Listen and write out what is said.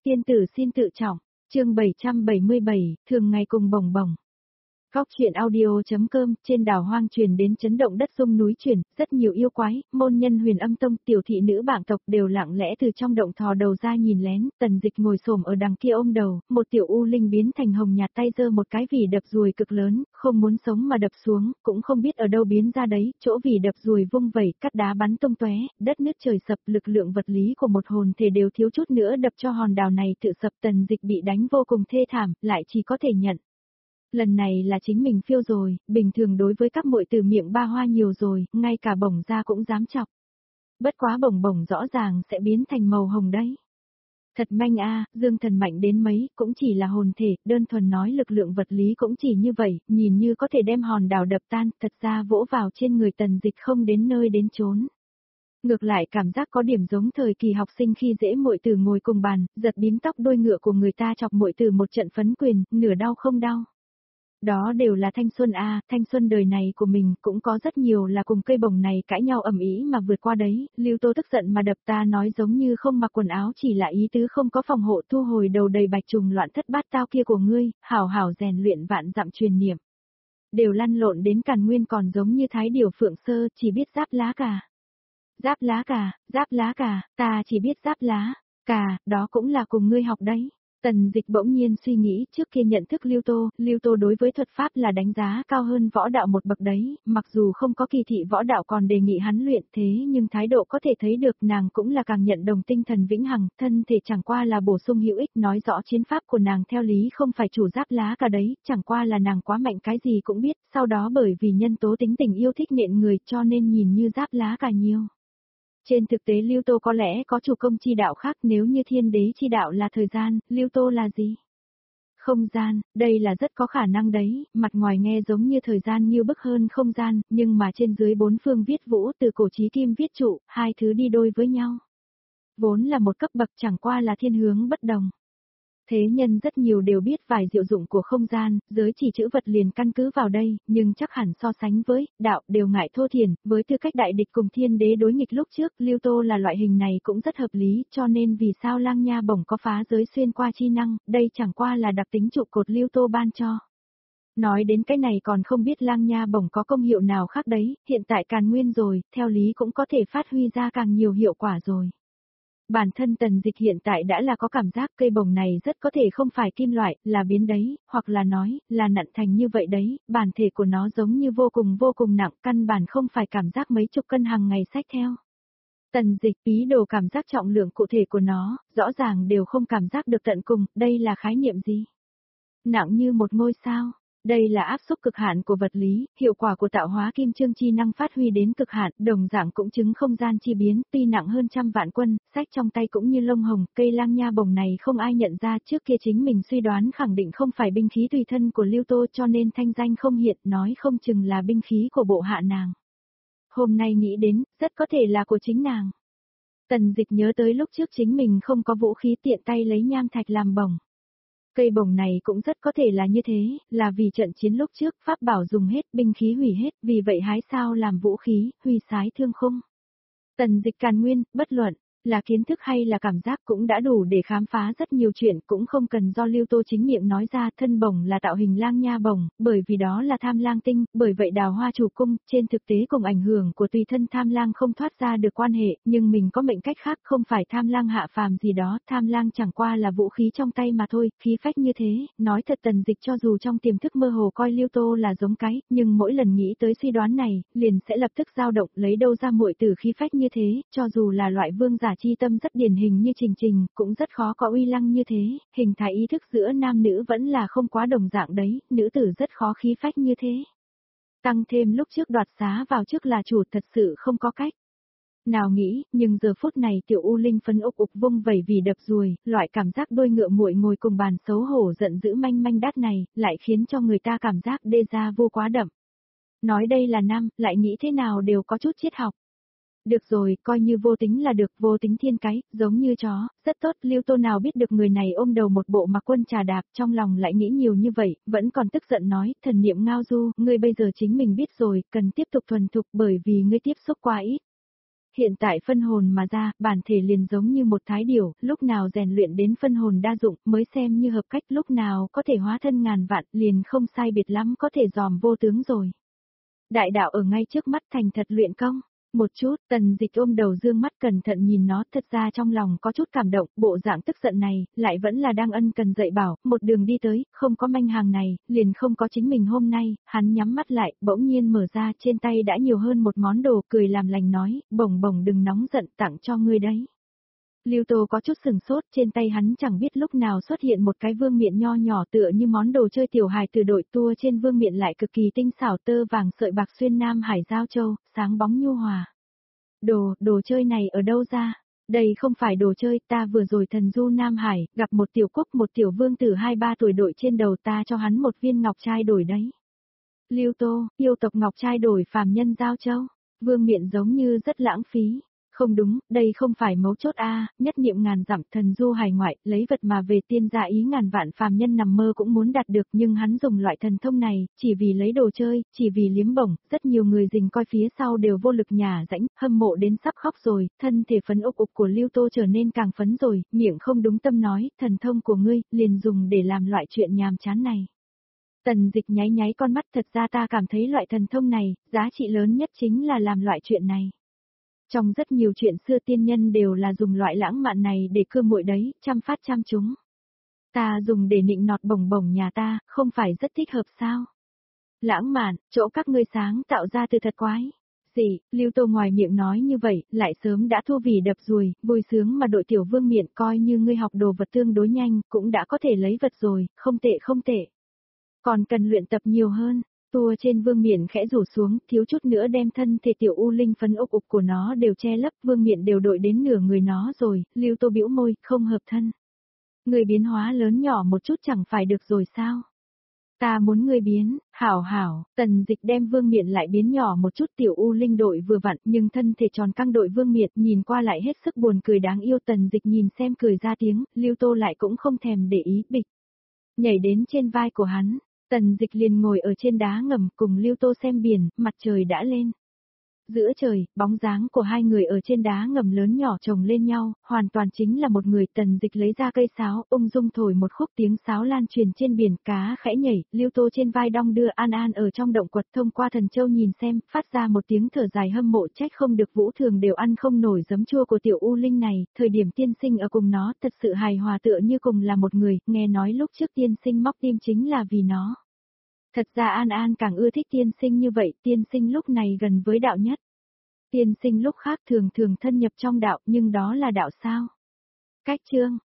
Tiên tử xin tự trọng, chương 777, thường ngày cùng bồng bồng. Góc truyện audio.com, trên đảo hoang truyền đến chấn động đất rung núi chuyển, rất nhiều yêu quái, môn nhân Huyền Âm Tông, tiểu thị nữ bảng tộc đều lặng lẽ từ trong động thò đầu ra nhìn lén, Tần Dịch ngồi xổm ở đằng kia ôm đầu, một tiểu u linh biến thành hồng nhạt tay giơ một cái vỉ đập ruồi cực lớn, không muốn sống mà đập xuống, cũng không biết ở đâu biến ra đấy, chỗ vỉ đập ruồi vung vẩy, cắt đá bắn tung tóe, đất nứt trời sập, lực lượng vật lý của một hồn thể đều thiếu chút nữa đập cho hòn đảo này tự sập. Tần Dịch bị đánh vô cùng thê thảm, lại chỉ có thể nhận. Lần này là chính mình phiêu rồi, bình thường đối với các muội từ miệng ba hoa nhiều rồi, ngay cả bổng ra cũng dám chọc. Bất quá bổng bổng rõ ràng sẽ biến thành màu hồng đấy. Thật manh a, Dương Thần mạnh đến mấy, cũng chỉ là hồn thể, đơn thuần nói lực lượng vật lý cũng chỉ như vậy, nhìn như có thể đem hòn đảo đập tan, thật ra vỗ vào trên người Tần Dịch không đến nơi đến chốn. Ngược lại cảm giác có điểm giống thời kỳ học sinh khi dễ muội tử ngồi cùng bàn, giật bím tóc đuôi ngựa của người ta chọc muội tử một trận phấn quyền, nửa đau không đau. Đó đều là thanh xuân a, thanh xuân đời này của mình cũng có rất nhiều là cùng cây bồng này cãi nhau ầm ĩ mà vượt qua đấy. Lưu Tô tức giận mà đập ta nói giống như không mặc quần áo chỉ là ý tứ không có phòng hộ, thu hồi đầu đầy bạch trùng loạn thất bát tao kia của ngươi, hảo hảo rèn luyện vạn dặm truyền niệm. Đều lăn lộn đến Càn Nguyên còn giống như thái điều phượng sơ, chỉ biết giáp lá cà. Giáp lá cà, ta chỉ biết giáp lá cà, đó cũng là cùng ngươi học đấy. Tần Dịch bỗng nhiên suy nghĩ, trước kia nhận thức Lưu Tô đối với thuật pháp là đánh giá cao hơn võ đạo một bậc đấy, mặc dù không có kỳ thị võ đạo còn đề nghị hắn luyện thế nhưng thái độ có thể thấy được nàng cũng là càng nhận đồng tinh thần vĩnh hằng, thân thể chẳng qua là bổ sung hữu ích, nói rõ chiến pháp của nàng theo lý không phải chủ giáp lá cả đấy, chẳng qua là nàng quá mạnh cái gì cũng biết, sau đó bởi vì nhân tố tính tình yêu thích nện người cho nên nhìn như giáp lá cả nhiều. Trên thực tế Lưu Tô có lẽ có chủ công chi đạo khác, nếu như thiên đế chi đạo là thời gian, Lưu Tô là gì? Không gian, đây là rất có khả năng đấy, mặt ngoài nghe giống như thời gian như bức hơn không gian, nhưng mà trên dưới bốn phương viết vũ từ cổ chí kim viết trụ, hai thứ đi đôi với nhau. Vốn là một cấp bậc chẳng qua là thiên hướng bất đồng. Thế nhân rất nhiều đều biết vài diệu dụng của không gian, giới chỉ chữ vật liền căn cứ vào đây, nhưng chắc hẳn so sánh với đạo đều ngại thô thiển, với tư cách đại địch cùng thiên đế đối nghịch lúc trước, Lưu Tô là loại hình này cũng rất hợp lý, cho nên vì sao Lang Nha bổng có phá giới xuyên qua chi năng, đây chẳng qua là đặc tính trụ cột Lưu Tô ban cho. Nói đến cái này còn không biết Lang Nha bổng có công hiệu nào khác đấy, hiện tại Càn Nguyên rồi, theo lý cũng có thể phát huy ra càng nhiều hiệu quả rồi. Bản thân Tần Dịch hiện tại đã là có cảm giác cây bồng này rất có thể không phải kim loại, là biến đấy, hoặc là nói, là nặn thành như vậy đấy, bản thể của nó giống như vô cùng nặng, căn bản không phải cảm giác mấy chục cân hàng ngày xách theo. Tần Dịch ý đồ cảm giác trọng lượng cụ thể của nó, rõ ràng đều không cảm giác được tận cùng, đây là khái niệm gì? Nặng như một ngôi sao. Đây là áp xúc cực hạn của vật lý, hiệu quả của tạo hóa kim chương chi năng phát huy đến cực hạn, đồng dạng cũng chứng không gian chi biến, tuy nặng hơn trăm vạn quân, sách trong tay cũng như lông hồng, cây Lang Nha bổng này không ai nhận ra, trước kia chính mình suy đoán khẳng định không phải binh khí tùy thân của Lưu Tô cho nên thanh danh không hiện, nói không chừng là binh khí của bộ hạ nàng. Hôm nay nghĩ đến, rất có thể là của chính nàng. Tần Dịch nhớ tới lúc trước chính mình không có vũ khí tiện tay lấy nham thạch làm bổng. Cây bồng này cũng rất có thể là như thế, là vì trận chiến lúc trước pháp bảo dùng hết, binh khí hủy hết, vì vậy hái sao làm vũ khí, huy sái thương khung. Tần Dịch Càn Nguyên, bất luận là kiến thức hay là cảm giác cũng đã đủ để khám phá rất nhiều chuyện, cũng không cần do Lưu Tô chính miệng nói ra. Thân bổng là tạo hình Lang Nha bổng, bởi vì đó là tham lang tinh, bởi vậy đào hoa chủ cung, trên thực tế cùng ảnh hưởng của tùy thân tham lang không thoát ra được quan hệ, nhưng mình có mệnh cách khác, không phải tham lang hạ phàm gì đó, tham lang chẳng qua là vũ khí trong tay mà thôi, khí phách như thế, nói thật Tần Dịch cho dù trong tiềm thức mơ hồ coi Lưu Tô là giống cái, nhưng mỗi lần nghĩ tới suy đoán này, liền sẽ lập tức dao động, lấy đâu ra muội tử khí phách như thế, cho dù là loại vương giả chi tâm rất điển hình như Trình Trình, cũng rất khó có uy lăng như thế, hình thái ý thức giữa nam nữ vẫn là không quá đồng dạng đấy, nữ tử rất khó khí phách như thế. Tăng thêm lúc trước đoạt xá vào trước là chủ, thật sự không có cách. Nào nghĩ, nhưng giờ phút này tiểu U Linh phấn ục vung vẩy vì đập ruồi, loại cảm giác đôi ngựa muội ngồi cùng bàn xấu hổ giận dữ manh manh đát này, lại khiến cho người ta cảm giác déjà vu quá đậm. Nói đây là nam, lại nghĩ thế nào đều có chút triết học. Được rồi, coi như vô tính là được, vô tính thiên cái, giống như chó, rất tốt. Lưu Tô nào biết được người này ôm đầu một bộ mặc quân trà đạp, trong lòng lại nghĩ nhiều như vậy, vẫn còn tức giận nói, thần niệm ngao du, ngươi bây giờ chính mình biết rồi, cần tiếp tục thuần thục bởi vì ngươi tiếp xúc quá ít. Hiện tại phân hồn mà ra, bản thể liền giống như một thái điểu, lúc nào rèn luyện đến phân hồn đa dụng mới xem như hợp cách, lúc nào có thể hóa thân ngàn vạn, liền không sai biệt lắm có thể dòm vô tướng rồi. Đại đạo ở ngay trước mắt thành thật luyện công. Một chút, Tần Dịch ôm đầu dương mắt cẩn thận nhìn nó, thật ra trong lòng có chút cảm động, bộ dạng tức giận này, lại vẫn là đang ân cần dạy bảo, một đường đi tới, không có manh hàng này, liền không có chính mình hôm nay, hắn nhắm mắt lại, bỗng nhiên mở ra, trên tay đã nhiều hơn một món đồ, cười làm lành nói, bổng bổng đừng nóng giận, tặng cho ngươi đấy. Lưu Tô có chút sừng sốt, trên tay hắn chẳng biết lúc nào xuất hiện một cái vương miện nho nhỏ tựa như món đồ chơi tiểu hài từ đội tua, trên vương miện lại cực kỳ tinh xảo tơ vàng sợi bạc xuyên nam hải giao châu, sáng bóng nhu hòa. Đồ chơi này ở đâu ra? Đây không phải đồ chơi, ta vừa rồi thần du Nam Hải, gặp một tiểu quốc một tiểu vương tử 2-3 tuổi đội trên đầu, ta cho hắn một viên ngọc trai đổi đấy. Lưu Tô, yêu tộc ngọc trai đổi phàm nhân giao châu. Vương miện giống như rất lãng phí. Không đúng, đây không phải mấu chốt a, nhất niệm ngàn dặm thần du hải ngoại, lấy vật mà về tiên gia ý ngàn vạn phàm nhân nằm mơ cũng muốn đạt được, nhưng hắn dùng loại thần thông này, chỉ vì lấy đồ chơi, chỉ vì liếm bổng, rất nhiều người rình coi phía sau đều vô lực nhả rãnh, hâm mộ đến sắp khóc rồi, thân thể phấn ục ục của Lưu Tô trở nên càng phấn rồi, miệng không đúng tâm nói, thần thông của ngươi, liền dùng để làm loại chuyện nhàm chán này. Tần Dịch nháy nháy con mắt, thật ra ta cảm thấy loại thần thông này, giá trị lớn nhất chính là làm loại chuyện này. Trong rất nhiều chuyện xưa tiên nhân đều là dùng loại lãng mạn này để cưa muội đấy, chăm phát chăm chúng. Ta dùng để nịnh nọt bổng bổng nhà ta, không phải rất thích hợp sao? Lãng mạn, chỗ các ngươi sáng tạo ra từ thật quái. Gì, Lưu Tô ngoài miệng nói như vậy, lại sớm đã thua vì đập ruồi, vui sướng mà đội tiểu vương miện coi như ngươi học đồ vật tương đối nhanh, cũng đã có thể lấy vật rồi, không tệ không tệ. Còn cần luyện tập nhiều hơn. Tua trên vương miện khẽ rủ xuống, thiếu chút nữa đem thân thể tiểu u linh phấn ục ục của nó đều che lấp, vương miện đều đội đến nửa người nó rồi, Lưu Tô bĩu môi, không hợp thân. Người biến hóa lớn nhỏ một chút chẳng phải được rồi sao? Ta muốn người biến, hảo hảo, Tần Dịch đem vương miện lại biến nhỏ một chút, tiểu u linh đội vừa vặn, nhưng thân thể tròn căng đội vương miện, nhìn qua lại hết sức buồn cười đáng yêu. Tần Dịch nhìn xem cười ra tiếng, Lưu Tô lại cũng không thèm để ý, bịch. Nhảy đến trên vai của hắn. Tần Dịch liền ngồi ở trên đá ngầm cùng Lưu Tô xem biển, mặt trời đã lên. Giữa trời, bóng dáng của hai người ở trên đá ngầm lớn nhỏ chồng lên nhau, hoàn toàn chính là một người. Tần Dịch lấy ra cây sáo, ung dung thổi một khúc, tiếng sáo lan truyền trên biển, cá khẽ nhảy, Lưu Tô trên vai đong đưa An An ở trong động quật, thông qua thần châu nhìn xem, phát ra một tiếng thở dài hâm mộ, trách không được Vũ Thường đều ăn không nổi giấm chua của tiểu U Linh này, thời điểm tiên sinh ở cùng nó, thật sự hài hòa tựa như cùng là một người, nghe nói lúc trước tiên sinh móc tim chính là vì nó. Thật ra An An càng ưa thích tiên sinh như vậy, tiên sinh lúc này gần với đạo nhất. Tiên sinh lúc khác thường thường thân nhập trong đạo, nhưng đó là đạo sao? Cách chương